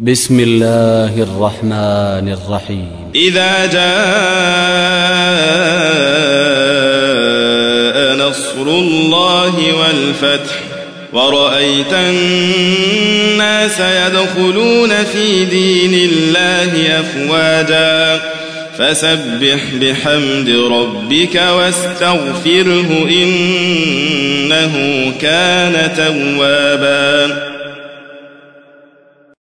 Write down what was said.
بسم الله الرحمن الرحيم. إذا جاء نصر الله والفتح ورأيت الناس يدخلون في دين الله أفواجا فسبح بحمد ربك واستغفره إنه كان توابا.